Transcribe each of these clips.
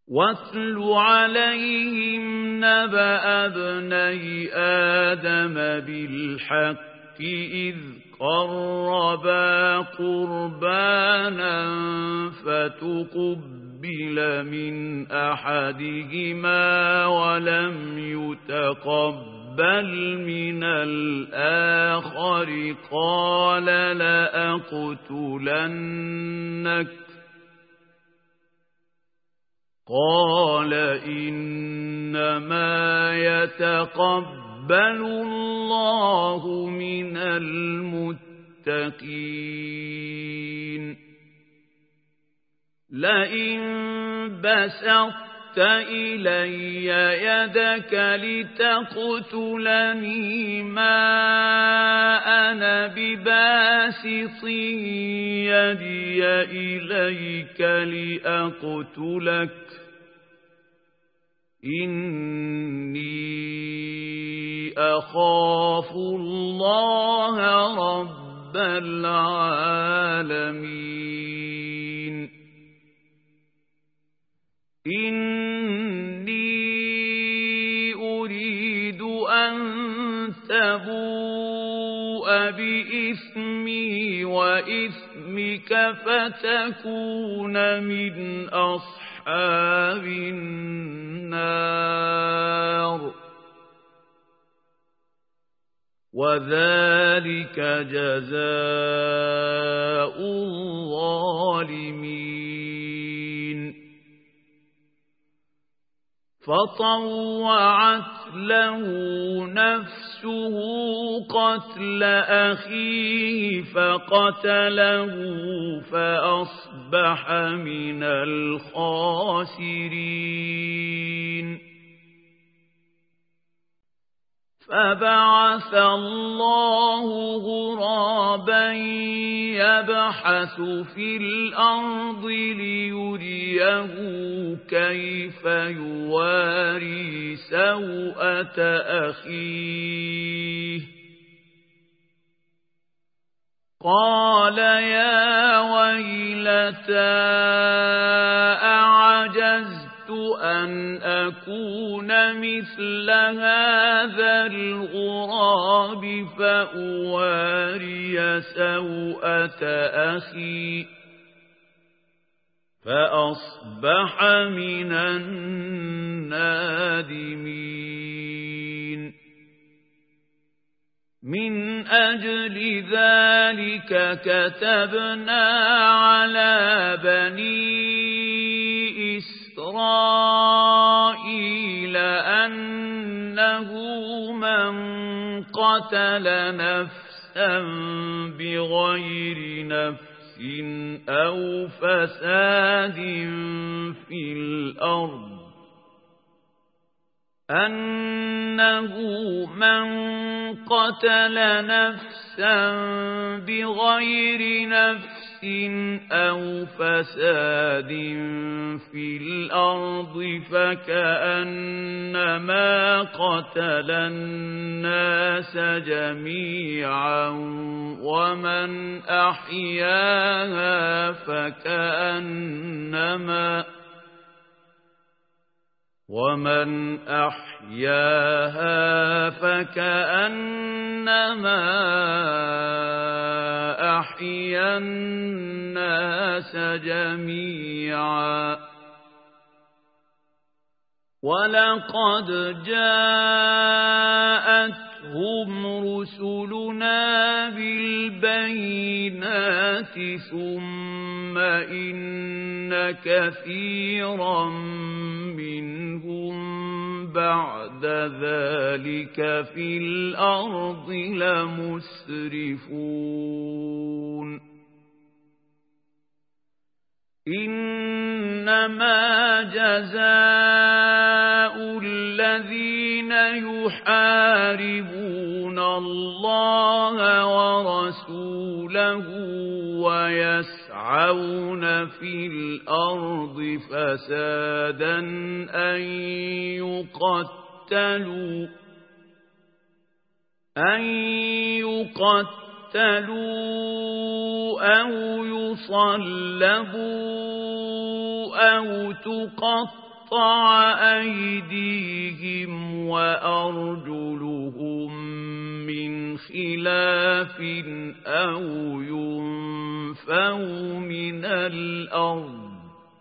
واتل عليهم نبأ ابني آدم بالحق إذ قربا قربانا فتقبل من أحدهما ولم يتقبل من الآخر قال لأقتلنك قال إنما يتقبل الله من المتقين لئن بسطت إلي يدك لتقتلني ما أنا بباسط يدي إليك لأقتلك إني أخاف الله رب العالمين إني أريد أن تبوء بإثمي وإثمك فتكون من أصحاب النار وذلك جزاء الظالمين فطوعت له نفسه قتل أخيه فقتله فأصبح من الخاسرين فبعث الله غرابا يبحث في الأرض ليريه كيف يواري سوءة أخيه قال يا ويلتى أعجزت أن أكون مثل هذا الغراب فأواري سوءة أخي فأصبح من النادمين من أجل ذلك كتبنا على بني إسرائيل أنه من قتل نفسا بغير نفس أو فساد في الأرض أنه من قتل نفسا بغير نفس أو فساد في الأرض فكأنما قتل الناس جميعا ومن أحياها فكأنما أحيا الناس جميعا ولقد جاءتهم رسلنا بالبينات ثم إن كثيرا منهم بعد ذلك في الأرض لمسرفون إنما جزاء الذين يحاربون الله ورسوله ويسعون في الأرض فسادا أن يقتلوا أو يصلبوا أو تقطع تُقَطَّعَ أَيْدِيهِمْ وَأَرْجُلُهُم مِّنْ خِلَافٍ أَوْ يُنفَوْا مِنَ الْأَرْضِ ۚ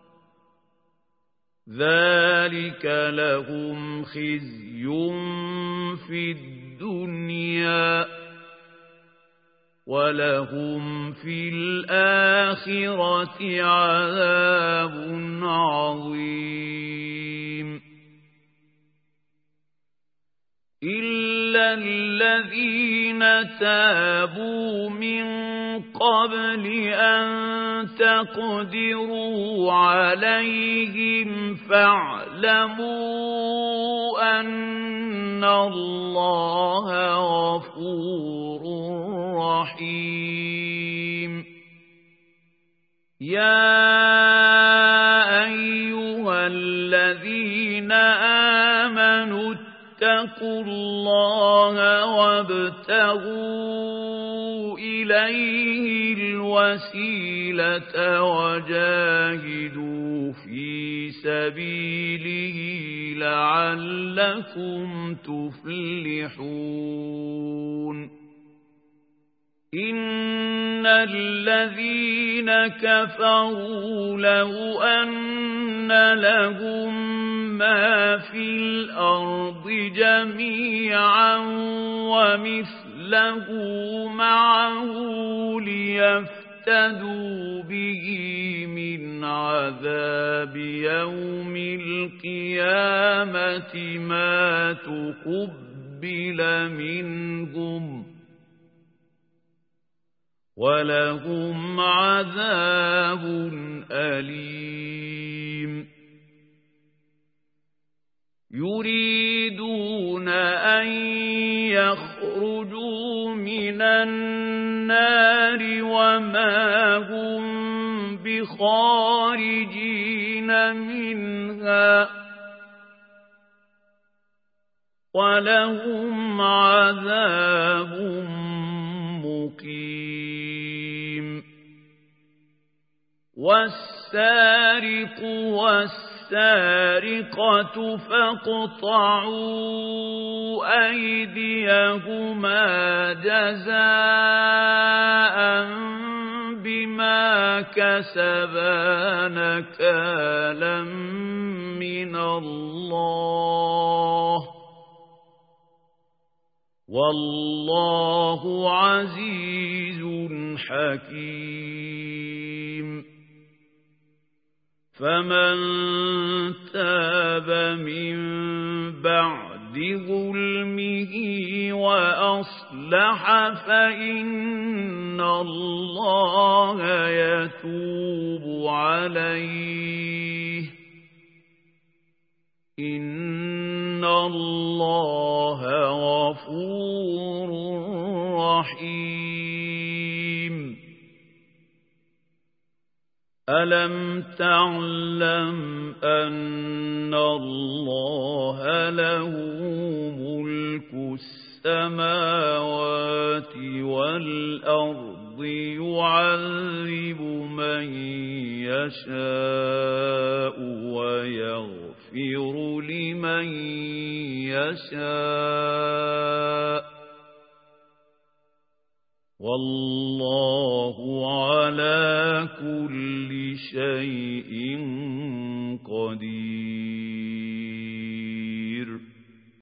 ذَلِكَ لَهُمْ خِزْيٌ فِي الدُّنْيَا ۖ وَلَهُمْ فِي الْآخِرَةِ عَذَابٌ عَظِيمٌ إِلَّا الَّذِينَ تَابُوا مِن قَبْلِ أَن تَقْدِرُوا عَلَيْهِمْ فَاعْلَمُوا أَنَّ اللَّهَ غَفُورٌ رَّحِيمٌ يَا أَيُّهَا الَّذِينَ آمَنُوا اتَّقُوا اللَّهَ وَابْتَغُوا إِلَيْهِ الْوَسِيلَةَ وَجَاهِدُوا فِي سَبِيلِهِ لَعَلَّكُمْ تُفْلِحُونَ إِنَّ الَّذِينَ كَفَرُوا لَوْ أَنَّ لَهُم مَّا فِي الْأَرْضِ جَمِيعًا وَمِثْلَهُ مَعَهُ لِيَفْتَدُوا بِهِ مِنْ عَذَابِ يَوْمِ الْقِيَامَةِ مَا تُقُبِّلَ مِنْهُمْ وَلَهُمْ عَذَابٌ أَلِيمٌ يُرِيدُونَ أَن يَخْرُجُوا مِنَ النَّارِ وَمَا هُم بِخَارِجِينَ مِنْهَا وَلَهُمْ عَذَابٌ مُّقِيمٌ وَالسَّارِقُ وَالسَّارِقَةُ فَاقْطَعُوا أَيْدِيَهُمَا جَزَاءً بِمَا كَسَبَا نَكَالًا مِّنَ اللَّهِ ۗ وَاللَّهُ عَزِيزٌ حَكِيمٌ فَمَن تَابَ مِن بَعْدِ ظُلْمِهِ وَأَصْلَحَ فَإِنَّ اللَّهَ يَتُوبُ عَلَيْهِ ۗ إِنَّ اللَّهَ غَفُورٌ رَّحِيمٌ أَلَمْ تَعْلَمْ أَنَّ اللَّهَ لَهُ مُلْكُ السَّمَاوَاتِ وَالْأَرْضِ يُعَذِّبُ مَن يَشَاءُ وَيَغْفِرُ لِمَن يَشَاءُ وَاللَّهُ عَلَى كُلِّ شَيْءٍ